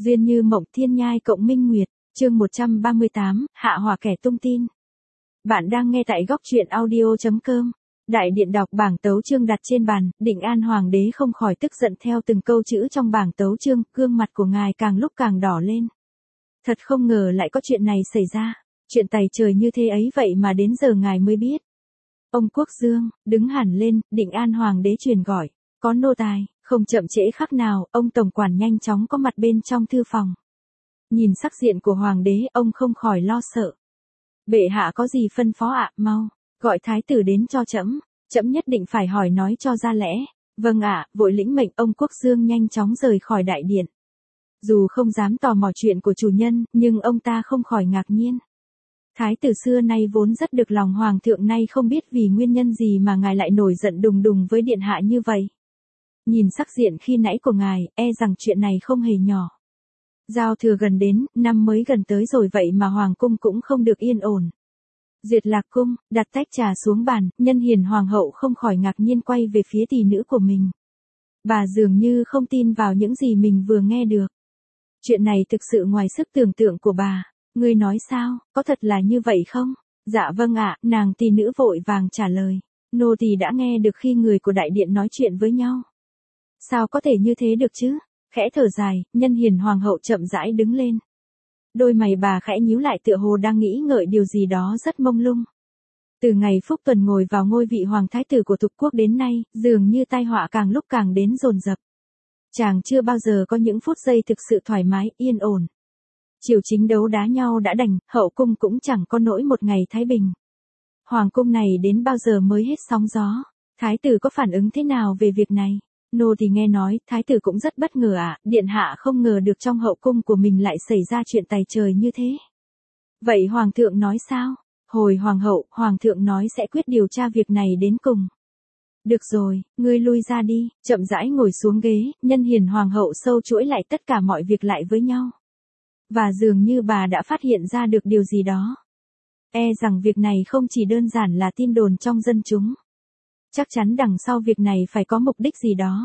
Duyên như mộng thiên nhai cộng minh nguyệt, chương 138, hạ hỏa kẻ tung tin. Bạn đang nghe tại góc truyện audio.com. Đại điện đọc bảng tấu chương đặt trên bàn, Định An Hoàng đế không khỏi tức giận theo từng câu chữ trong bảng tấu chương, gương mặt của ngài càng lúc càng đỏ lên. Thật không ngờ lại có chuyện này xảy ra, chuyện tày trời như thế ấy vậy mà đến giờ ngài mới biết. Ông Quốc Dương, đứng hẳn lên, Định An Hoàng đế truyền gọi, có nô tài. Không chậm trễ khắc nào, ông tổng quản nhanh chóng có mặt bên trong thư phòng. Nhìn sắc diện của hoàng đế, ông không khỏi lo sợ. Bệ hạ có gì phân phó ạ? Mau gọi thái tử đến cho trẫm, trẫm nhất định phải hỏi nói cho ra lẽ. Vâng ạ, vội lĩnh mệnh. Ông Quốc Dương nhanh chóng rời khỏi đại điện. Dù không dám tò mò chuyện của chủ nhân, nhưng ông ta không khỏi ngạc nhiên. Thái tử xưa nay vốn rất được lòng hoàng thượng, nay không biết vì nguyên nhân gì mà ngài lại nổi giận đùng đùng với điện hạ như vậy. Nhìn sắc diện khi nãy của ngài, e rằng chuyện này không hề nhỏ. Giao thừa gần đến, năm mới gần tới rồi vậy mà hoàng cung cũng không được yên ổn. Duyệt Lạc cung, đặt tách trà xuống bàn, Nhân Hiền hoàng hậu không khỏi ngạc nhiên quay về phía tỷ nữ của mình. Bà dường như không tin vào những gì mình vừa nghe được. Chuyện này thực sự ngoài sức tưởng tượng của bà. Ngươi nói sao, có thật là như vậy không? Dạ vâng ạ, nàng tỷ nữ vội vàng trả lời. Nô tỳ đã nghe được khi người của đại điện nói chuyện với nhau. Sao có thể như thế được chứ? Khẽ thở dài, Nhân Hiền hoàng hậu chậm rãi đứng lên. Đôi mày bà khẽ nhíu lại tựa hồ đang nghĩ ngợi điều gì đó rất mông lung. Từ ngày Phúc Tuần ngồi vào ngôi vị hoàng thái tử của Thục quốc đến nay, dường như tai họa càng lúc càng đến dồn dập. Chàng chưa bao giờ có những phút giây thực sự thoải mái, yên ổn. Triều chính đấu đá nhau đã đành, hậu cung cũng chẳng có nỗi một ngày thái bình. Hoàng cung này đến bao giờ mới hết sóng gió? Thái tử có phản ứng thế nào về việc này? Nô thì nghe nói, thái tử cũng rất bất ngờ ạ, điện hạ không ngờ được trong hậu cung của mình lại xảy ra chuyện tày trời như thế. Vậy hoàng thượng nói sao? Hồi hoàng hậu, hoàng thượng nói sẽ quyết điều tra việc này đến cùng. Được rồi, ngươi lui ra đi, chậm rãi ngồi xuống ghế, Nhân Hiền hoàng hậu sâu chuỗi lại tất cả mọi việc lại với nhau. Và dường như bà đã phát hiện ra được điều gì đó. E rằng việc này không chỉ đơn giản là tin đồn trong dân chúng. Chắc chắn đằng sau việc này phải có mục đích gì đó.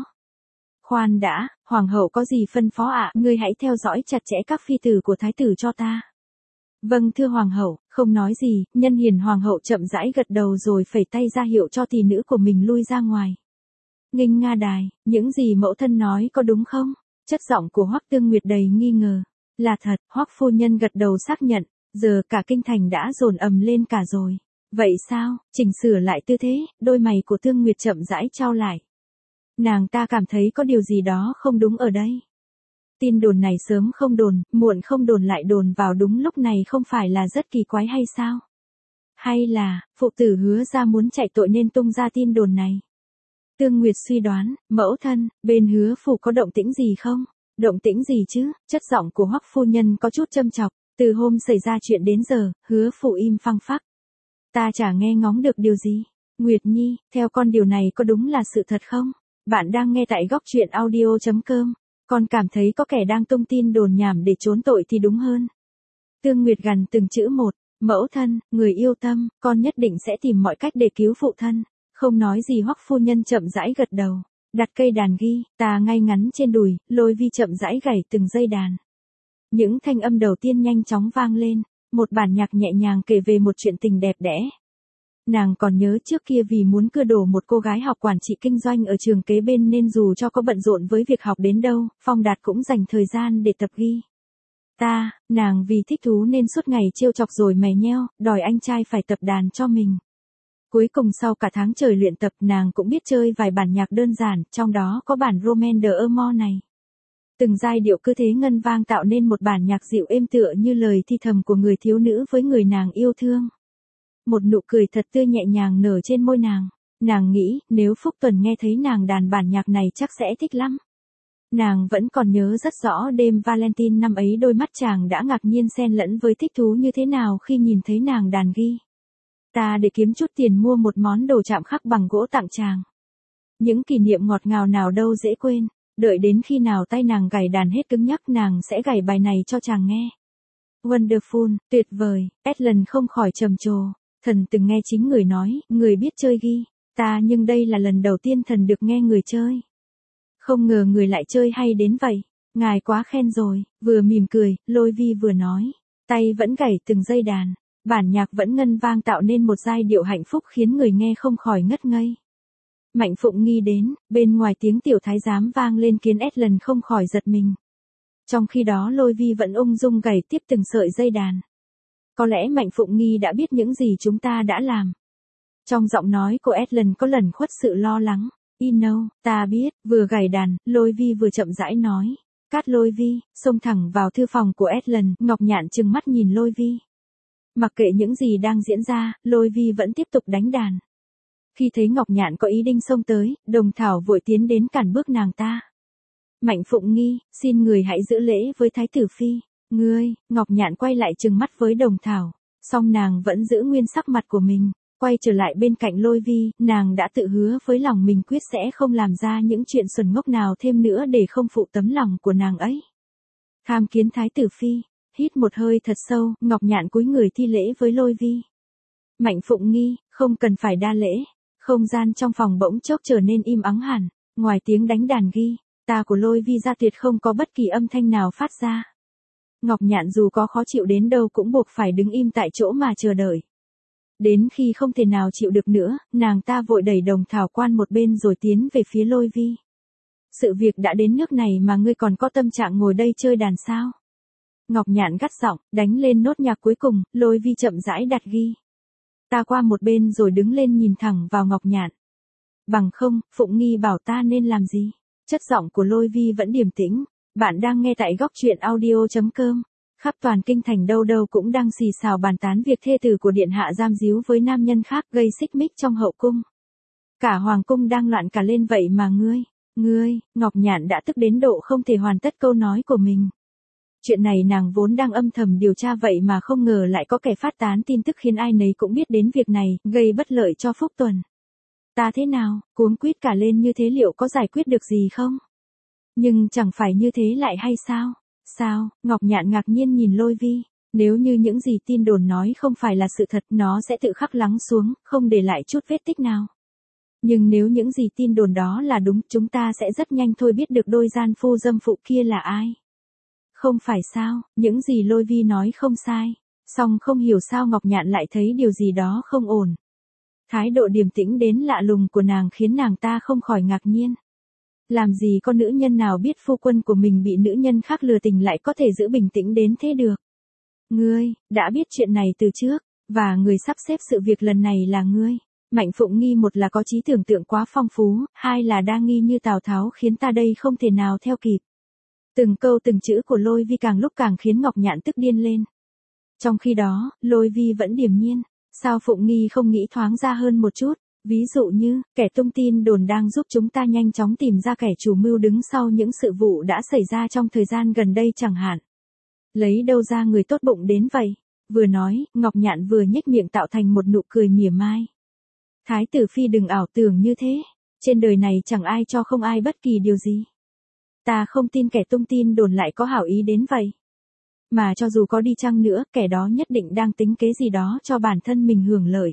Khoan đã, hoàng hậu có gì phân phó ạ? Ngươi hãy theo dõi chặt chẽ các phi tử của thái tử cho ta. Vâng thưa hoàng hậu, không nói gì, Nhân Hiền hoàng hậu chậm rãi gật đầu rồi phẩy tay ra hiệu cho tỷ nữ của mình lui ra ngoài. Nghinh Nga đài, những gì mẫu thân nói có đúng không? Chất giọng của Hoắc Tương Nguyệt đầy nghi ngờ. Là thật, Hoắc phu nhân gật đầu xác nhận, giờ cả kinh thành đã dồn ầm lên cả rồi. Vậy sao? Chỉnh sửa lại tư thế, đôi mày của Tương Nguyệt chậm rãi trao lại. Nàng ta cảm thấy có điều gì đó không đúng ở đây. Tin đồn này sớm không đồn, muộn không đồn lại đồn vào đúng lúc này không phải là rất kỳ quái hay sao? Hay là, phụ tử Hứa ra muốn chạy tội nên tung ra tin đồn này? Tương Nguyệt suy đoán, mẫu thân, bên Hứa phủ có động tĩnh gì không? Động tĩnh gì chứ? Chất giọng của Hoắc phu nhân có chút châm chọc, từ hôm xảy ra chuyện đến giờ, Hứa phủ im phăng phắc. Ta chả nghe ngóng được điều gì. Nguyệt Nhi, theo con điều này có đúng là sự thật không? Bạn đang nghe tại góc truyện audio.com. Con cảm thấy có kẻ đang tung tin đồn nhảm để trốn tội thì đúng hơn. Tương Nguyệt gằn từng chữ một, mẫu thân, người yêu tâm, con nhất định sẽ tìm mọi cách để cứu phụ thân. Không nói gì Hoắc phu nhân chậm rãi gật đầu, đặt cây đàn guitar ngay ngắn trên đùi, Lôi Vi chậm rãi gảy từng dây đàn. Những thanh âm đầu tiên nhanh chóng vang lên. Một bản nhạc nhẹ nhàng kể về một chuyện tình đẹp đẽ. Nàng còn nhớ trước kia vì muốn cưa đổ một cô gái học quản trị kinh doanh ở trường kế bên nên dù cho có bận rộn với việc học đến đâu, Phong Đạt cũng dành thời gian để tập nàng vì thích thú nên suốt ngày trêu chọc rồi mè nheo, đòi anh trai phải tập đàn cho mình. Cuối cùng sau cả tháng trời luyện tập nàng cũng biết chơi vài bản nhạc đơn giản, trong đó có bản Romain de Amour này. Từng giai điệu cứ thế ngân vang tạo nên một bản nhạc dịu êm tựa như lời thi thầm của người thiếu nữ với người nàng yêu thương. Một nụ cười thật tươi nhẹ nhàng nở trên môi nàng. Nàng nghĩ, nếu Phúc Tuần nghe thấy nàng đàn bản nhạc này chắc sẽ thích lắm. Nàng vẫn còn nhớ rất rõ đêm Valentine năm ấy đôi mắt chàng đã ngạc nhiên xen lẫn với thích thú như thế nào khi nhìn thấy nàng đàn guitar để kiếm chút tiền mua một món đồ chạm khắc bằng gỗ tặng chàng. Những kỷ niệm ngọt ngào nào đâu dễ quên. Đợi đến khi nào tay nàng gảy đàn hết cứng nhắc nàng sẽ gảy bài này cho chàng nghe. Wonderful, tuyệt vời, Ellen không khỏi trầm trồ. Thần từng nghe chính người nói, người biết chơi guitar nhưng đây là lần đầu tiên thần được nghe người chơi. Không ngờ người lại chơi hay đến vậy. Ngài quá khen rồi, vừa mỉm cười, Lôi Vi vừa nói. Tay vẫn gảy từng dây đàn. Bản nhạc vẫn ngân vang tạo nên một giai điệu hạnh phúc khiến người nghe không khỏi ngất ngây. Mạnh Phụng Nghi đến, bên ngoài tiếng tiểu thái giám vang lên khiến Ellen không khỏi giật mình. Trong khi đó Lôi Vi vẫn ung dung gảy tiếp từng sợi dây đàn. Có lẽ Mạnh Phụng Nghi đã biết những gì chúng ta đã làm. Trong giọng nói của Ellen có lẩn khuất sự lo lắng. Ta biết, vừa gảy đàn, Lôi Vi vừa chậm rãi nói. Cát Lôi Vi, xông thẳng vào thư phòng của Ellen, Ngọc Nhạn trừng mắt nhìn Lôi Vi. Mặc kệ những gì đang diễn ra, Lôi Vi vẫn tiếp tục đánh đàn. Khi thấy Ngọc Nhạn có ý định xông tới, Đồng Thảo vội tiến đến cản bước nàng ta. Mạnh Phụng Nghi, xin người hãy giữ lễ với Thái tử Phi. Ngươi, Ngọc Nhạn quay lại trừng mắt với Đồng Thảo. Song nàng vẫn giữ nguyên sắc mặt của mình. Quay trở lại bên cạnh Lôi Vi, nàng đã tự hứa với lòng mình quyết sẽ không làm ra những chuyện xuẩn ngốc nào thêm nữa để không phụ tấm lòng của nàng ấy. Tham kiến Thái tử Phi, hít một hơi thật sâu, Ngọc Nhạn cúi người thi lễ với Lôi Vi. Mạnh Phụng Nghi, không cần phải đa lễ. Không gian trong phòng bỗng chốc trở nên im ắng hẳn, ngoài tiếng đánh đàn guitar của Lôi Vi ra tuyệt không có bất kỳ âm thanh nào phát ra. Ngọc Nhạn dù có khó chịu đến đâu cũng buộc phải đứng im tại chỗ mà chờ đợi. Đến khi không thể nào chịu được nữa, nàng ta vội đẩy Đồng Thảo qua một bên rồi tiến về phía Lôi Vi. Sự việc đã đến nước này mà ngươi còn có tâm trạng ngồi đây chơi đàn sao? Ngọc Nhạn gắt giọng, đánh lên nốt nhạc cuối cùng, Lôi Vi chậm rãi đặt ta qua một bên rồi đứng lên nhìn thẳng vào Ngọc Nhạn. Bằng không, Phụng Nghi bảo ta nên làm gì? Chất giọng của Lôi Vi vẫn điềm tĩnh. Bạn đang nghe tại góc truyện audio.com. Khắp toàn kinh thành đâu đâu cũng đang xì xào bàn tán việc thê tử của điện hạ giam díu với nam nhân khác gây xích mích trong hậu cung. Cả hoàng cung đang loạn cả lên vậy mà ngươi, Ngọc Nhạn đã tức đến độ không thể hoàn tất câu nói của mình. Chuyện này nàng vốn đang âm thầm điều tra vậy mà không ngờ lại có kẻ phát tán tin tức khiến ai nấy cũng biết đến việc này, gây bất lợi cho Phúc Tuần. Ta thế nào, cuống quýt cả lên như thế liệu có giải quyết được gì không? Nhưng chẳng phải như thế lại hay sao? Sao? Ngọc Nhạn ngạc nhiên nhìn Lôi Vi. Nếu như những gì tin đồn nói không phải là sự thật, nó sẽ tự khắc lắng xuống, không để lại chút vết tích nào. Nhưng nếu những gì tin đồn đó là đúng, chúng ta sẽ rất nhanh thôi biết được đôi gian phu dâm phụ kia là ai. Không phải sao, những gì Lôi Vi nói không sai. Song không hiểu sao Ngọc Nhạn lại thấy điều gì đó không ổn. Thái độ điềm tĩnh đến lạ lùng của nàng khiến nàng ta không khỏi ngạc nhiên. Làm gì có nữ nhân nào biết phu quân của mình bị nữ nhân khác lừa tình lại có thể giữ bình tĩnh đến thế được. Ngươi, đã biết chuyện này từ trước, và người sắp xếp sự việc lần này là ngươi. Mạnh Phụng Nghi một là có trí tưởng tượng quá phong phú, hai là đa nghi như Tào Tháo khiến ta đây không thể nào theo kịp. Từng câu từng chữ của Lôi Vi càng lúc càng khiến Ngọc Nhạn tức điên lên. Trong khi đó, Lôi Vi vẫn điềm nhiên. Sao Phụng Nghi không nghĩ thoáng ra hơn một chút? Ví dụ như, kẻ tung tin đồn đang giúp chúng ta nhanh chóng tìm ra kẻ chủ mưu đứng sau những sự vụ đã xảy ra trong thời gian gần đây chẳng hạn. Lấy đâu ra người tốt bụng đến vậy? Vừa nói, Ngọc Nhạn vừa nhếch miệng tạo thành một nụ cười mỉa mai. Thái tử Phi đừng ảo tưởng như thế. Trên đời này chẳng ai cho không ai bất kỳ điều gì. Ta không tin kẻ tung tin đồn lại có hảo ý đến vậy. Mà cho dù có đi chăng nữa, kẻ đó nhất định đang tính kế gì đó cho bản thân mình hưởng lợi.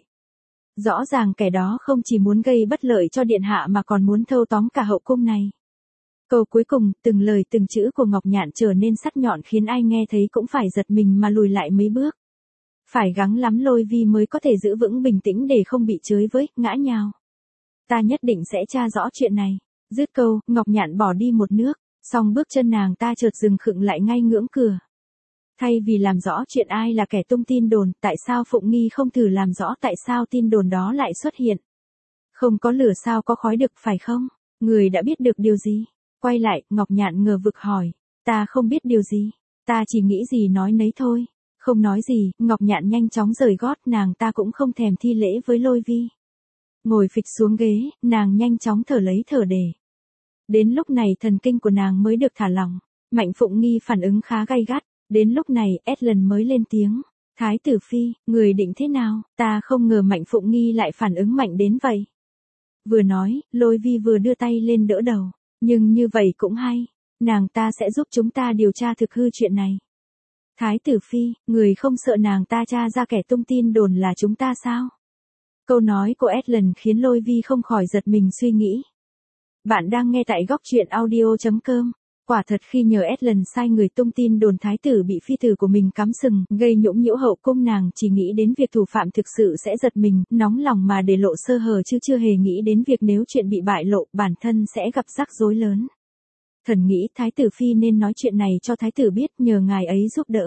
Rõ ràng kẻ đó không chỉ muốn gây bất lợi cho điện hạ mà còn muốn thâu tóm cả hậu cung này. Câu cuối cùng, từng lời từng chữ của Ngọc Nhạn trở nên sắc nhọn khiến ai nghe thấy cũng phải giật mình mà lùi lại mấy bước. Phải gắng lắm Lôi Vi mới có thể giữ vững bình tĩnh để không bị chới với, ngã nhào. Ta nhất định sẽ tra rõ chuyện này. Dứt câu, Ngọc Nhạn bỏ đi một nước, song bước chân nàng ta chợt dừng khựng lại ngay ngưỡng cửa. Thay vì làm rõ chuyện ai là kẻ tung tin đồn, tại sao Phụng Nghi không thử làm rõ tại sao tin đồn đó lại xuất hiện? Không có lửa sao có khói được phải không? Người đã biết được điều gì? Quay lại, Ngọc Nhạn ngờ vực hỏi. Ta không biết điều gì. Ta chỉ nghĩ gì nói nấy thôi. Không nói gì, Ngọc Nhạn nhanh chóng rời gót, nàng ta cũng không thèm thi lễ với Lôi Vi. Ngồi phịch xuống ghế, nàng nhanh chóng thở lấy thở để. Đến lúc này thần kinh của nàng mới được thả lỏng. Mạnh Phụng Nghi phản ứng khá gay gắt. Đến lúc này, Ellen mới lên tiếng. Thái tử Phi, người định thế nào? Ta không ngờ Mạnh Phụng Nghi lại phản ứng mạnh đến vậy. Vừa nói, Lôi Vi vừa đưa tay lên đỡ đầu. Nhưng như vậy cũng hay. Nàng ta sẽ giúp chúng ta điều tra thực hư chuyện này. Thái tử Phi, người không sợ nàng ta tra ra kẻ tung tin đồn là chúng ta sao? Câu nói của Ellen khiến Lôi Vi không khỏi giật mình suy nghĩ. Bạn đang nghe tại góc truyện audio.com. Quả thật khi nhờ Ellen sai người tung tin đồn thái tử bị phi tử của mình cắm sừng, gây nhũng nhiễu hậu cung, nàng chỉ nghĩ đến việc thủ phạm thực sự sẽ giật mình, nóng lòng mà để lộ sơ hở chứ chưa hề nghĩ đến việc nếu chuyện bị bại lộ, bản thân sẽ gặp rắc rối lớn. Thần nghĩ thái tử phi nên nói chuyện này cho thái tử biết, nhờ ngài ấy giúp đỡ.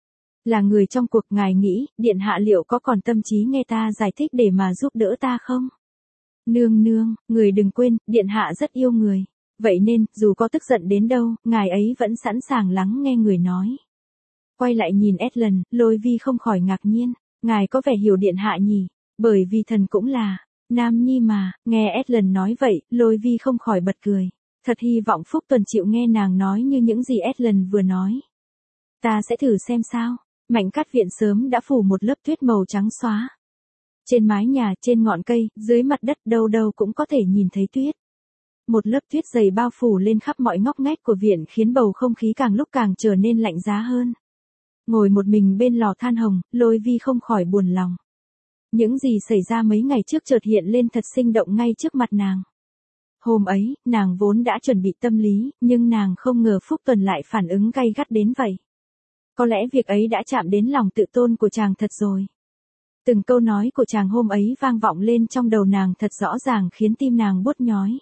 Là người trong cuộc, ngài nghĩ, điện hạ liệu có còn tâm trí nghe ta giải thích để mà giúp đỡ ta không? Nương nương, người đừng quên, điện hạ rất yêu người. Vậy nên, dù có tức giận đến đâu, ngài ấy vẫn sẵn sàng lắng nghe người nói. Quay lại nhìn Ellen, Lôi Vi không khỏi ngạc nhiên. Ngài có vẻ hiểu điện hạ nhỉ? Bởi vì thần cũng là nam nhi mà. Nghe Ellen nói vậy, Lôi Vi không khỏi bật cười. Thật hy vọng Phúc Tuần chịu nghe nàng nói như những gì Ellen vừa nói. Ta sẽ thử xem sao. Mảnh cát viện sớm đã phủ một lớp tuyết màu trắng xóa. Trên mái nhà, trên ngọn cây, dưới mặt đất, đâu đâu cũng có thể nhìn thấy tuyết. Một lớp tuyết dày bao phủ lên khắp mọi ngóc ngách của viện khiến bầu không khí càng lúc càng trở nên lạnh giá hơn. Ngồi một mình bên lò than hồng, Lôi Vi không khỏi buồn lòng. Những gì xảy ra mấy ngày trước chợt hiện lên thật sinh động ngay trước mặt nàng. Hôm ấy, nàng vốn đã chuẩn bị tâm lý, nhưng nàng không ngờ Phúc Tuần lại phản ứng gay gắt đến vậy. Có lẽ việc ấy đã chạm đến lòng tự tôn của chàng thật rồi. Từng câu nói của chàng hôm ấy vang vọng lên trong đầu nàng thật rõ ràng khiến tim nàng buốt nhói.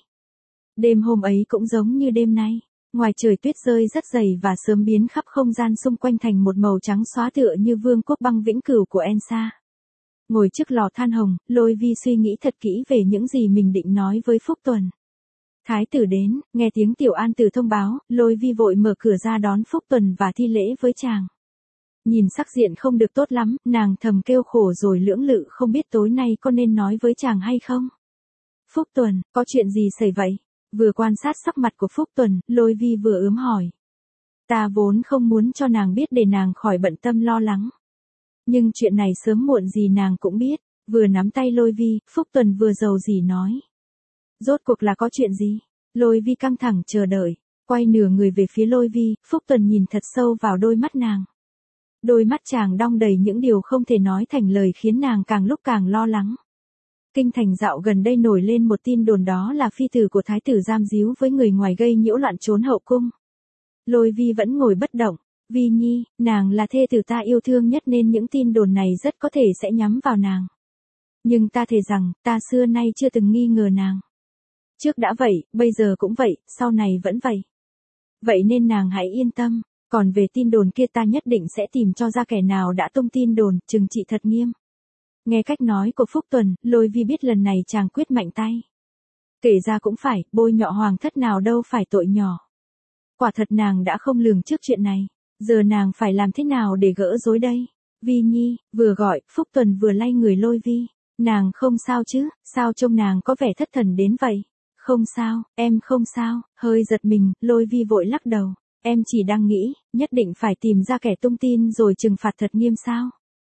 Đêm hôm ấy cũng giống như đêm nay, ngoài trời tuyết rơi rất dày và sớm biến khắp không gian xung quanh thành một màu trắng xóa tựa như vương quốc băng vĩnh cửu của Elsa. Ngồi trước lò than hồng, Lôi Vi suy nghĩ thật kỹ về những gì mình định nói với Phúc Tuần. Thái tử đến, nghe tiếng Tiểu An Tử thông báo, Lôi Vi vội mở cửa ra đón Phúc Tuần và thi lễ với chàng. Nhìn sắc diện không được tốt lắm, nàng thầm kêu khổ rồi lưỡng lự không biết tối nay có nên nói với chàng hay không. Phúc Tuần, có chuyện gì xảy vậy? Vừa quan sát sắc mặt của Phúc Tuần, Lôi Vi vừa ướm hỏi. Ta vốn không muốn cho nàng biết để nàng khỏi bận tâm lo lắng. Nhưng chuyện này sớm muộn gì nàng cũng biết. Vừa nắm tay Lôi Vi, Phúc Tuần vừa giàu dĩ nói. Rốt cuộc là có chuyện gì? Lôi Vi căng thẳng chờ đợi. Quay nửa người về phía Lôi Vi, Phúc Tuần nhìn thật sâu vào đôi mắt nàng. Đôi mắt chàng đong đầy những điều không thể nói thành lời khiến nàng càng lúc càng lo lắng. Kinh thành dạo gần đây nổi lên một tin đồn, đó là phi tử của thái tử giam díu với người ngoài gây nhiễu loạn trốn hậu cung. Lôi Vi vẫn ngồi bất động. Vi Nhi, nàng là thê tử ta yêu thương nhất nên những tin đồn này rất có thể sẽ nhắm vào nàng. Nhưng ta thề rằng, ta xưa nay chưa từng nghi ngờ nàng. Trước đã vậy, bây giờ cũng vậy, sau này vẫn vậy. Vậy nên nàng hãy yên tâm, còn về tin đồn kia ta nhất định sẽ tìm cho ra kẻ nào đã tung tin đồn, trừng trị thật nghiêm. Nghe cách nói của Phúc Tuần, Lôi Vi biết lần này chàng quyết mạnh tay. Kể ra cũng phải, bôi nhọ hoàng thất nào đâu phải tội nhỏ. Quả thật nàng đã không lường trước chuyện này, giờ nàng phải làm thế nào để gỡ rối đây? Vi Nhi, vừa gọi, Phúc Tuần vừa lay người Lôi Vi. Nàng không sao chứ, sao trông nàng có vẻ thất thần đến vậy? Không sao, em không sao, hơi giật mình, Lôi Vi vội lắc đầu. Em chỉ đang nghĩ, nhất định phải tìm ra kẻ tung tin rồi trừng phạt thật nghiêm sao?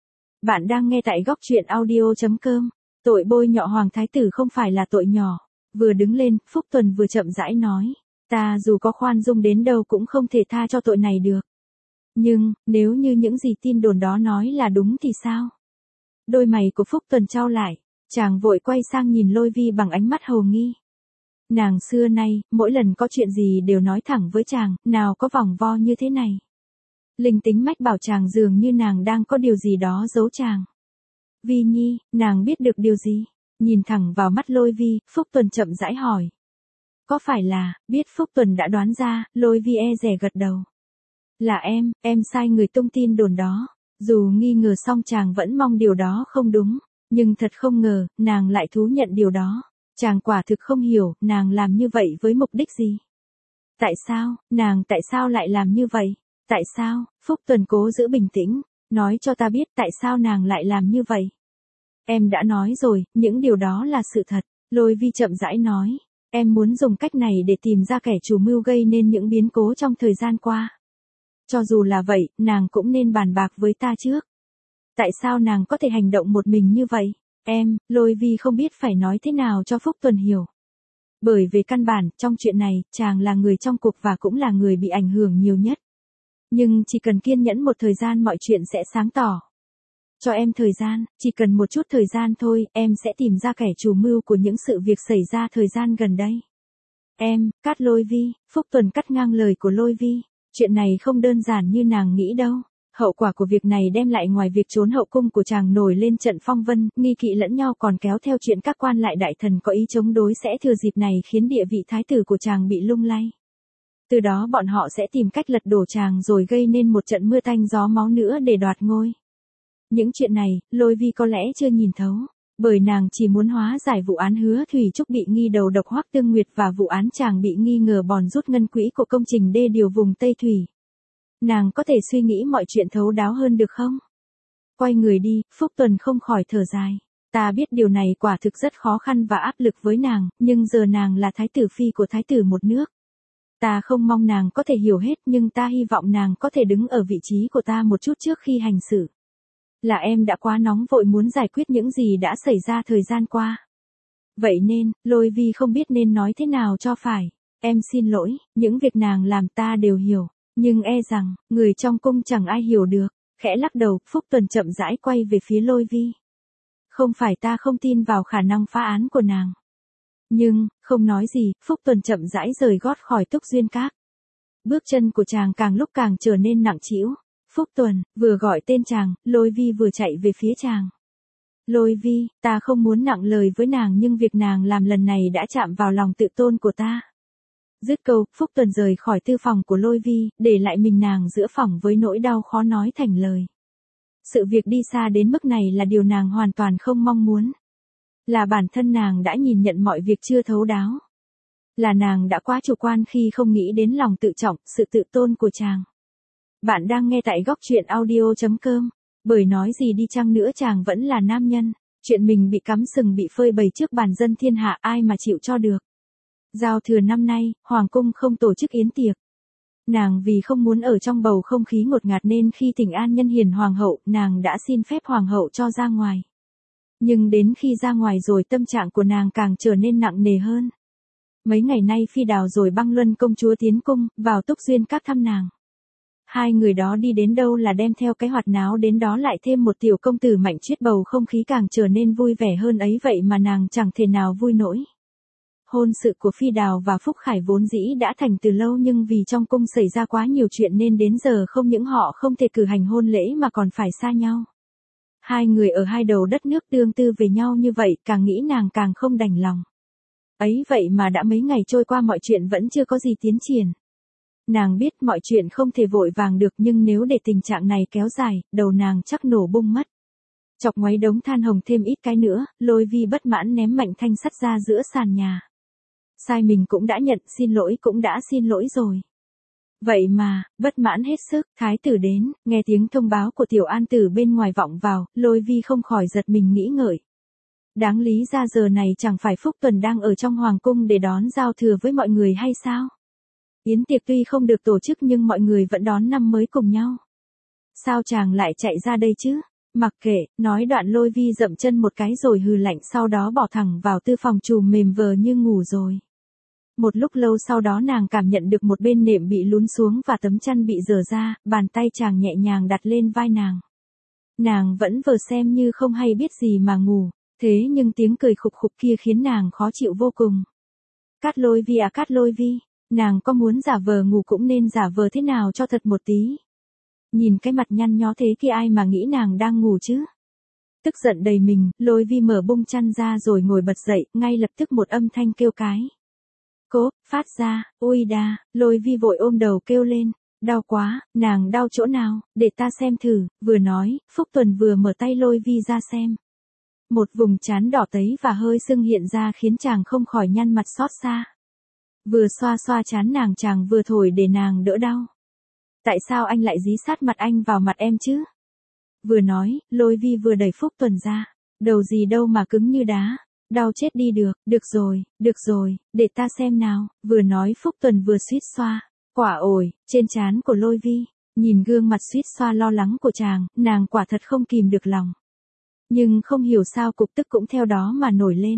Bạn đang nghe tại góc truyện audio.com. Tội bôi nhọ hoàng thái tử không phải là tội nhỏ. Vừa đứng lên, Phúc Tuần vừa chậm rãi nói. Ta dù có khoan dung đến đâu cũng không thể tha cho tội này được. Nhưng, nếu như những gì tin đồn đó nói là đúng thì sao? Đôi mày của Phúc Tuần chau lại. Chàng vội quay sang nhìn Lôi Vi bằng ánh mắt hồ nghi. Nàng xưa nay, mỗi lần có chuyện gì đều nói thẳng với chàng, nào có vòng vo như thế này. Linh tính mách bảo chàng dường như nàng đang có điều gì đó giấu chàng. Vi Nhi, nàng biết được điều gì? Nhìn thẳng vào mắt Lôi Vi, Phúc Tuần chậm rãi hỏi. Có phải là, biết Phúc Tuần đã đoán ra, Lôi Vi e dè gật đầu. Là em sai người tung tin đồn đó. Dù nghi ngờ xong chàng vẫn mong điều đó không đúng, nhưng thật không ngờ, nàng lại thú nhận điều đó. Chàng quả thực không hiểu, nàng làm như vậy với mục đích gì? Tại sao lại làm như vậy? Tại sao? Phúc Tuần cố giữ bình tĩnh, nói cho ta biết tại sao nàng lại làm như vậy. Em đã nói rồi, những điều đó là sự thật, Lôi Vi chậm rãi nói. Em muốn dùng cách này để tìm ra kẻ chủ mưu gây nên những biến cố trong thời gian qua. Cho dù là vậy, nàng cũng nên bàn bạc với ta trước. Tại sao nàng có thể hành động một mình như vậy? Lôi Vi không biết phải nói thế nào cho Phúc Tuần hiểu. Bởi về căn bản, trong chuyện này, chàng là người trong cuộc và cũng là người bị ảnh hưởng nhiều nhất. Nhưng chỉ cần kiên nhẫn một thời gian mọi chuyện sẽ sáng tỏ. Cho em thời gian, chỉ cần một chút thời gian thôi, em sẽ tìm ra kẻ chủ mưu của những sự việc xảy ra thời gian gần đây. Em, Cát Lôi Vi, Phúc Tuần cắt ngang lời của Lôi Vi. Chuyện này không đơn giản như nàng nghĩ đâu. Hậu quả của việc này đem lại ngoài việc trốn hậu cung của chàng nổi lên trận phong vân, nghi kỵ lẫn nhau còn kéo theo chuyện các quan lại đại thần có ý chống đối sẽ thừa dịp này khiến địa vị thái tử của chàng bị lung lay. Từ đó bọn họ sẽ tìm cách lật đổ chàng rồi gây nên một trận mưa tanh gió máu nữa để đoạt ngôi. Những chuyện này, Lôi Vi có lẽ chưa nhìn thấu, bởi nàng chỉ muốn hóa giải vụ án Hứa Thủy Trúc bị nghi đầu độc Hoắc Tương Nguyệt và vụ án chàng bị nghi ngờ bòn rút ngân quỹ của công trình đê điều vùng Tây Thủy. Nàng có thể suy nghĩ mọi chuyện thấu đáo hơn được không? Quay người đi, Phúc Tuần không khỏi thở dài. Ta biết điều này quả thực rất khó khăn và áp lực với nàng, nhưng giờ nàng là thái tử phi của thái tử một nước. Ta không mong nàng có thể hiểu hết nhưng ta hy vọng nàng có thể đứng ở vị trí của ta một chút trước khi hành xử. Là em đã quá nóng vội muốn giải quyết những gì đã xảy ra thời gian qua. Vậy nên, Lôi Vi không biết nên nói thế nào cho phải. Em xin lỗi, những việc nàng làm ta đều hiểu. Nhưng e rằng, người trong cung chẳng ai hiểu được. Khẽ lắc đầu, Phúc Tuần chậm rãi quay về phía Lôi Vi. Không phải ta không tin vào khả năng phá án của nàng. Nhưng, không nói gì, Phúc Tuần chậm rãi rời gót khỏi Túc Duyên Các. Bước chân của chàng càng lúc càng trở nên nặng trĩu. Phúc Tuần, vừa gọi tên chàng, Lôi Vi vừa chạy về phía chàng. Lôi Vi, ta không muốn nặng lời với nàng nhưng việc nàng làm lần này đã chạm vào lòng tự tôn của ta. Dứt câu, Phúc Tuần rời khỏi thư phòng của Lôi Vi, để lại mình nàng giữa phòng với nỗi đau khó nói thành lời. Sự việc đi xa đến mức này là điều nàng hoàn toàn không mong muốn. Là bản thân nàng đã nhìn nhận mọi việc chưa thấu đáo. Là nàng đã quá chủ quan khi không nghĩ đến lòng tự trọng, sự tự tôn của chàng. Bạn đang nghe tại góc truyện audio.com. Bởi nói gì đi chăng nữa chàng vẫn là nam nhân. Chuyện mình bị cắm sừng bị phơi bày trước bàn dân thiên hạ ai mà chịu cho được. Giao thừa năm nay, Hoàng cung không tổ chức yến tiệc. Nàng vì không muốn ở trong bầu không khí ngột ngạt nên khi thỉnh an nhân hiền hoàng hậu, nàng đã xin phép hoàng hậu cho ra ngoài. Nhưng đến khi ra ngoài rồi tâm trạng của nàng càng trở nên nặng nề hơn. Mấy ngày nay Phi Đào rồi Băng Luân công chúa tiến cung, vào Túc Duyên Các thăm nàng. Hai người đó đi đến đâu là đem theo cái hoạt náo đến đó lại thêm một tiểu công tử Mạnh Chuyết, bầu không khí càng trở nên vui vẻ hơn ấy vậy mà nàng chẳng thể nào vui nổi. Hôn sự của Phi Đào và Phúc Khải vốn dĩ đã thành từ lâu nhưng vì trong cung xảy ra quá nhiều chuyện nên đến giờ không những họ không thể cử hành hôn lễ mà còn phải xa nhau. Hai người ở hai đầu đất nước tương tư về nhau như vậy càng nghĩ nàng càng không đành lòng. Ấy vậy mà đã mấy ngày trôi qua mọi chuyện vẫn chưa có gì tiến triển. Nàng biết mọi chuyện không thể vội vàng được nhưng nếu để tình trạng này kéo dài, đầu nàng chắc nổ bung mất. Chọc ngoáy đống than hồng thêm ít cái nữa, Lôi Vi bất mãn ném mảnh thanh sắt ra giữa sàn nhà. Sai mình cũng đã nhận, xin lỗi cũng đã xin lỗi rồi. Vậy mà, bất mãn hết sức, thái tử đến, nghe tiếng thông báo của tiểu an tử bên ngoài vọng vào, Lôi Vi không khỏi giật mình nghĩ ngợi. Đáng lý ra giờ này chẳng phải Phúc Tuần đang ở trong hoàng cung để đón giao thừa với mọi người hay sao? Yến tiệc tuy không được tổ chức nhưng mọi người vẫn đón năm mới cùng nhau. Sao chàng lại chạy ra đây chứ? Mặc kệ, nói đoạn Lôi Vi dậm chân một cái rồi hừ lạnh sau đó bỏ thẳng vào tư phòng trùm mềm vờ như ngủ rồi. Một lúc lâu sau đó nàng cảm nhận được một bên nệm bị lún xuống và tấm chăn bị dở ra, bàn tay chàng nhẹ nhàng đặt lên vai nàng. Nàng vẫn vờ xem như không hay biết gì mà ngủ, thế nhưng tiếng cười khục khục kia khiến nàng khó chịu vô cùng. Cát Lôi Vi à Cát Lôi Vi, nàng có muốn giả vờ ngủ cũng nên giả vờ thế nào cho thật một tí. Nhìn cái mặt nhăn nhó thế kia ai mà nghĩ nàng đang ngủ chứ. Tức giận đầy mình, Lôi Vi mở bung chăn ra rồi ngồi bật dậy, ngay lập tức một âm thanh kêu cái. Cốp, phát ra, ui đa, Lôi Vi vội ôm đầu kêu lên. Đau quá, nàng đau chỗ nào, để ta xem thử, vừa nói, Phúc Tuần vừa mở tay Lôi Vi ra xem. Một vùng trán đỏ tấy và hơi sưng hiện ra khiến chàng không khỏi nhăn mặt xót xa. Vừa xoa xoa trán nàng chàng vừa thổi để nàng đỡ đau. Tại sao anh lại dí sát mặt anh vào mặt em chứ? Vừa nói, Lôi Vi vừa đẩy Phúc Tuần ra. Đầu gì đâu mà cứng như đá. Đau chết đi được rồi, để ta xem nào. Vừa nói Phúc Tuần vừa suýt xoa. Quả ổi, trên trán của Lôi Vi. Nhìn gương mặt suýt xoa lo lắng của chàng, nàng quả thật không kìm được lòng. Nhưng không hiểu sao cục tức cũng theo đó mà nổi lên.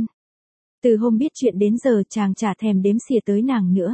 Từ hôm biết chuyện đến giờ chàng chả thèm đếm xỉa tới nàng nữa.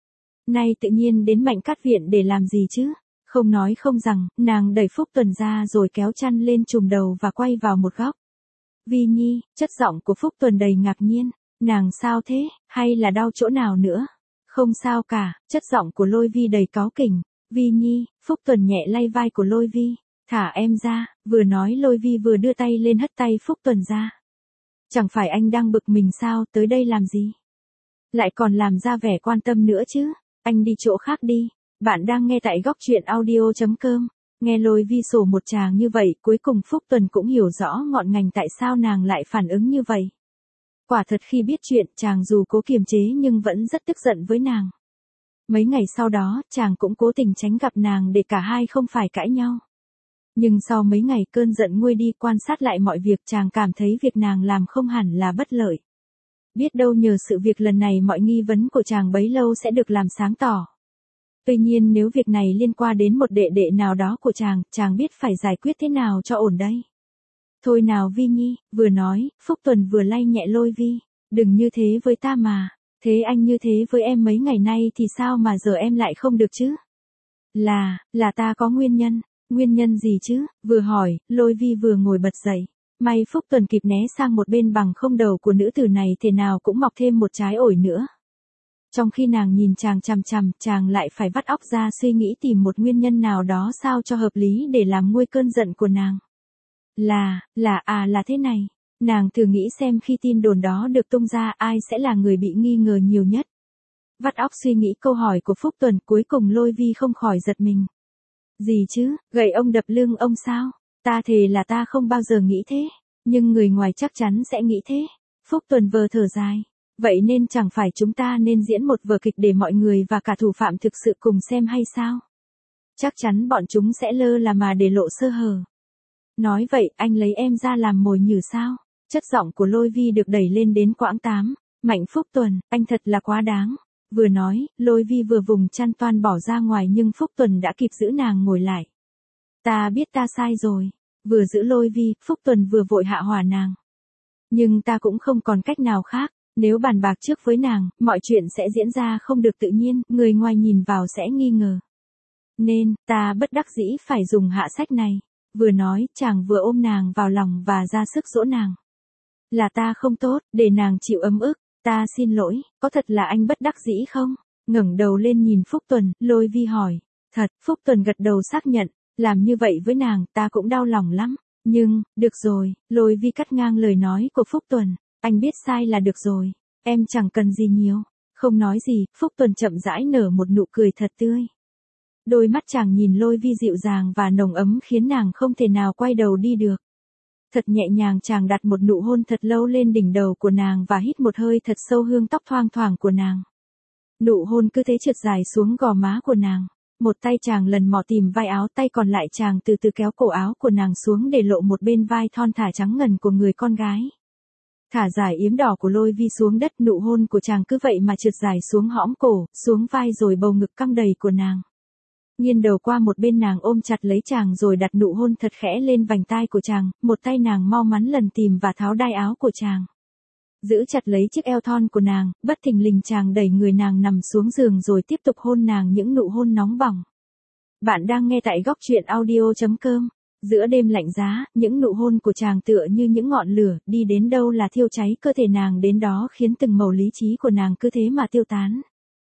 Nay tự nhiên đến Mạnh Cát viện để làm gì chứ? Không nói không rằng, nàng đẩy Phúc Tuần ra rồi kéo chăn lên trùm đầu và quay vào một góc. Vi Nhi, chất giọng của Phúc Tuần đầy ngạc nhiên. Nàng sao thế, hay là đau chỗ nào nữa? Không sao cả, chất giọng của Lôi Vi đầy cáu kỉnh. Vi Nhi, Phúc Tuần nhẹ lay vai của Lôi Vi. Thả em ra, vừa nói Lôi Vi vừa đưa tay lên hất tay Phúc Tuần ra. Chẳng phải anh đang bực mình sao, tới đây làm gì? Lại còn làm ra vẻ quan tâm nữa chứ, anh đi chỗ khác đi. Bạn đang nghe tại góc truyện audio.com. Nghe Lôi Vi sổ một tràng như vậy, cuối cùng Phúc Tuần cũng hiểu rõ ngọn ngành tại sao nàng lại phản ứng như vậy. Quả thật khi biết chuyện, chàng dù cố kiềm chế nhưng vẫn rất tức giận với nàng. Mấy ngày sau đó, chàng cũng cố tình tránh gặp nàng để cả hai không phải cãi nhau. Nhưng sau mấy ngày cơn giận nguôi đi, quan sát lại mọi việc, chàng cảm thấy việc nàng làm không hẳn là bất lợi. Biết đâu nhờ sự việc lần này mọi nghi vấn của chàng bấy lâu sẽ được làm sáng tỏ. Tuy nhiên nếu việc này liên quan đến một đệ đệ nào đó của chàng biết phải giải quyết thế nào cho ổn đây. Thôi nào Vi Nhi, vừa nói, Phúc Tuần vừa lay nhẹ Lôi Vi. Đừng như thế với ta mà, thế anh như thế với em mấy ngày nay thì sao mà giờ em lại không được chứ? Là ta có nguyên nhân gì chứ? Vừa hỏi, Lôi Vi vừa ngồi bật dậy. May Phúc Tuần kịp né sang một bên, bằng không đầu của nữ tử này thế nào cũng mọc thêm một trái ổi nữa. Trong khi nàng nhìn chàng chằm chằm, chàng lại phải vắt óc ra suy nghĩ tìm một nguyên nhân nào đó sao cho hợp lý để làm nguôi cơn giận của nàng. Là thế này. Nàng thử nghĩ xem khi tin đồn đó được tung ra, ai sẽ là người bị nghi ngờ nhiều nhất. Vắt óc suy nghĩ câu hỏi của Phúc Tuần, cuối cùng Lôi Vi không khỏi giật mình. Gì chứ, gậy ông đập lưng ông sao? Ta thề là ta không bao giờ nghĩ thế. Nhưng người ngoài chắc chắn sẽ nghĩ thế. Phúc Tuần vờ thở dài. Vậy nên chẳng phải chúng ta nên diễn một vở kịch để mọi người và cả thủ phạm thực sự cùng xem hay sao? Chắc chắn bọn chúng sẽ lơ là mà để lộ sơ hở. Nói vậy, anh lấy em ra làm mồi nhử sao? Chất giọng của Lôi Vi được đẩy lên đến quãng 8. Mạnh Phúc Tuần, anh thật là quá đáng. Vừa nói, Lôi Vi vừa vùng chăn toan bỏ ra ngoài nhưng Phúc Tuần đã kịp giữ nàng ngồi lại. Ta biết ta sai rồi. Vừa giữ Lôi Vi, Phúc Tuần vừa vội hạ hỏa nàng. Nhưng ta cũng không còn cách nào khác. Nếu bàn bạc trước với nàng, mọi chuyện sẽ diễn ra không được tự nhiên, người ngoài nhìn vào sẽ nghi ngờ. Nên, ta bất đắc dĩ phải dùng hạ sách này. Vừa nói, chàng vừa ôm nàng vào lòng và ra sức dỗ nàng. Là ta không tốt, để nàng chịu ấm ức. Ta xin lỗi, có thật là anh bất đắc dĩ không? Ngẩng đầu lên nhìn Phúc Tuần, Lôi Vi hỏi. Thật, Phúc Tuần gật đầu xác nhận. Làm như vậy với nàng, ta cũng đau lòng lắm. Nhưng, được rồi, Lôi Vi cắt ngang lời nói của Phúc Tuần. Anh biết sai là được rồi. Em chẳng cần gì nhiều. Không nói gì, Phúc Tuần chậm rãi nở một nụ cười thật tươi. Đôi mắt chàng nhìn Lôi Vi dịu dàng và nồng ấm khiến nàng không thể nào quay đầu đi được. Thật nhẹ nhàng chàng đặt một nụ hôn thật lâu lên đỉnh đầu của nàng và hít một hơi thật sâu hương tóc thoang thoảng của nàng. Nụ hôn cứ thế trượt dài xuống gò má của nàng. Một tay chàng lần mò tìm vai áo, tay còn lại chàng từ từ kéo cổ áo của nàng xuống để lộ một bên vai thon thả trắng ngần của người con gái. Thả dài yếm đỏ của Lôi Vi xuống đất, nụ hôn của chàng cứ vậy mà trượt dài xuống hõm cổ, xuống vai rồi bầu ngực căng đầy của nàng. Nghiêng đầu qua một bên, nàng ôm chặt lấy chàng rồi đặt nụ hôn thật khẽ lên vành tai của chàng, một tay nàng mau mắn lần tìm và tháo đai áo của chàng. Giữ chặt lấy chiếc eo thon của nàng, bất thình lình chàng đẩy người nàng nằm xuống giường rồi tiếp tục hôn nàng những nụ hôn nóng bỏng. Bạn đang nghe tại góc truyện audio.com. Giữa đêm lạnh giá, những nụ hôn của chàng tựa như những ngọn lửa, đi đến đâu là thiêu cháy cơ thể nàng đến đó, khiến từng màu lý trí của nàng cứ thế mà tiêu tán.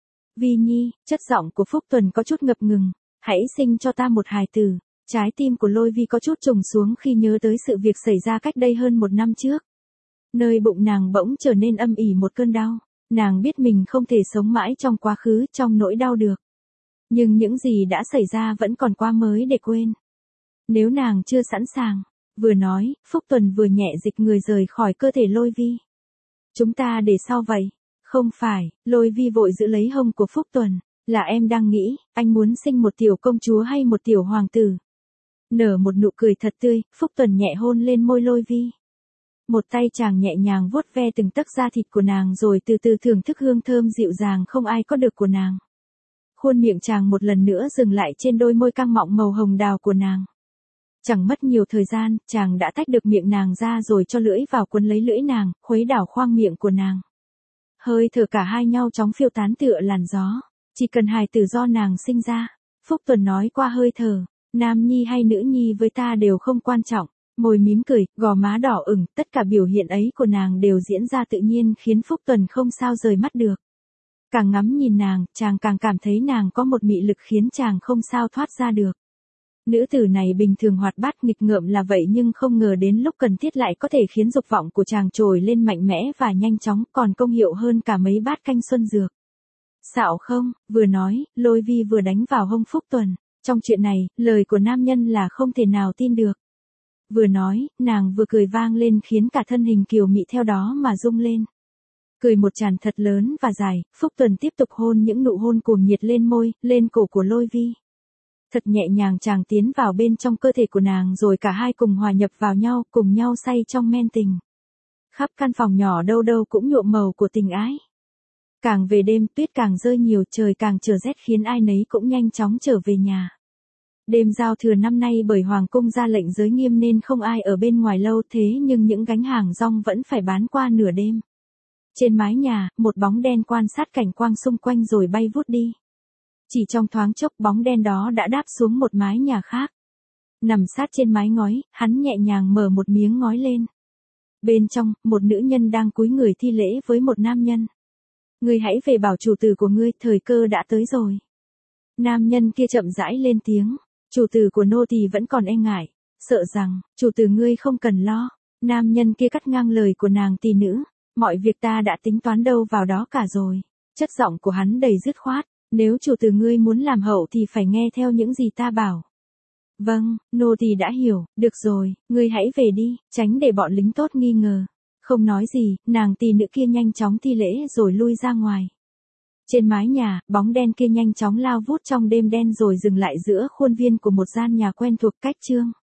Vi Nhi, chất giọng của Phúc Tuần có chút ngập ngừng. Hãy sinh cho ta một hài tử. Trái tim của Lôi Vi có chút trùng xuống khi nhớ tới sự việc xảy ra cách đây hơn 1 năm trước. Nơi bụng nàng bỗng trở nên âm ỉ một cơn đau. Nàng biết mình không thể sống mãi trong quá khứ, trong nỗi đau được. Nhưng những gì đã xảy ra vẫn còn quá mới để quên. Nếu nàng chưa sẵn sàng. Vừa nói, Phúc Tuần vừa nhẹ dịch người rời khỏi cơ thể Lôi Vi. Chúng ta để sau vậy. Không phải, Lôi Vi vội giữ lấy hông của Phúc Tuần. Là em đang nghĩ, anh muốn sinh một tiểu công chúa hay một tiểu hoàng tử? Nở một nụ cười thật tươi, Phúc Tuần nhẹ hôn lên môi Lôi Vi. Một tay chàng nhẹ nhàng vuốt ve từng tấc da thịt của nàng rồi từ từ thưởng thức hương thơm dịu dàng không ai có được của nàng. Khuôn miệng chàng một lần nữa dừng lại trên đôi môi căng mọng màu hồng đào của nàng. Chẳng mất nhiều thời gian, chàng đã tách được miệng nàng ra rồi cho lưỡi vào quấn lấy lưỡi nàng, khuấy đảo khoang miệng của nàng. Hơi thở cả hai nhau chóng phiêu tán tựa làn gió. Chỉ cần hài tử do nàng sinh ra. Phúc Tuần nói qua hơi thở. Nam nhi hay nữ nhi với ta đều không quan trọng. Môi mím cười, gò má đỏ ửng, tất cả biểu hiện ấy của nàng đều diễn ra tự nhiên khiến Phúc Tuần không sao rời mắt được. Càng ngắm nhìn nàng, chàng càng cảm thấy nàng có một mị lực khiến chàng không sao thoát ra được. Nữ tử này bình thường hoạt bát nghịch ngợm là vậy nhưng không ngờ đến lúc cần thiết lại có thể khiến dục vọng của chàng trồi lên mạnh mẽ và nhanh chóng, còn công hiệu hơn cả mấy bát canh xuân dược. Xạo không, vừa nói, Lôi Vi vừa đánh vào hông Phúc Tuần. Trong chuyện này, lời của nam nhân là không thể nào tin được. Vừa nói, nàng vừa cười vang lên khiến cả thân hình kiều mị theo đó mà rung lên. Cười một tràng thật lớn và dài, Phúc Tuần tiếp tục hôn những nụ hôn cuồng nhiệt lên môi, lên cổ của Lôi Vi. Thật nhẹ nhàng chàng tiến vào bên trong cơ thể của nàng rồi cả hai cùng hòa nhập vào nhau, cùng nhau say trong men tình. Khắp căn phòng nhỏ đâu đâu cũng nhuộm màu của tình ái. Càng về đêm tuyết càng rơi nhiều, trời càng trở rét khiến ai nấy cũng nhanh chóng trở về nhà. Đêm giao thừa năm nay bởi Hoàng cung ra lệnh giới nghiêm nên không ai ở bên ngoài lâu thế nhưng những gánh hàng rong vẫn phải bán qua nửa đêm. Trên mái nhà, một bóng đen quan sát cảnh quang xung quanh rồi bay vút đi. Chỉ trong thoáng chốc bóng đen đó đã đáp xuống một mái nhà khác. Nằm sát trên mái ngói, hắn nhẹ nhàng mở một miếng ngói lên. Bên trong, một nữ nhân đang cúi người thi lễ với một nam nhân. Ngươi hãy về bảo chủ tử của ngươi, thời cơ đã tới rồi. Nam nhân kia chậm rãi lên tiếng. Chủ tử của nô tỳ vẫn còn e ngại, sợ rằng, chủ tử ngươi không cần lo. Nam nhân kia cắt ngang lời của nàng tỷ nữ. Mọi việc ta đã tính toán đâu vào đó cả rồi. Chất giọng của hắn đầy dứt khoát. Nếu chủ tử ngươi muốn làm hậu thì phải nghe theo những gì ta bảo. Vâng, nô tỳ đã hiểu, được rồi, ngươi hãy về đi, tránh để bọn lính tốt nghi ngờ. Không nói gì, nàng tỷ nữ kia nhanh chóng thi lễ rồi lui ra ngoài. Trên mái nhà, bóng đen kia nhanh chóng lao vút trong đêm đen rồi dừng lại giữa khuôn viên của một gian nhà quen thuộc cách Chương.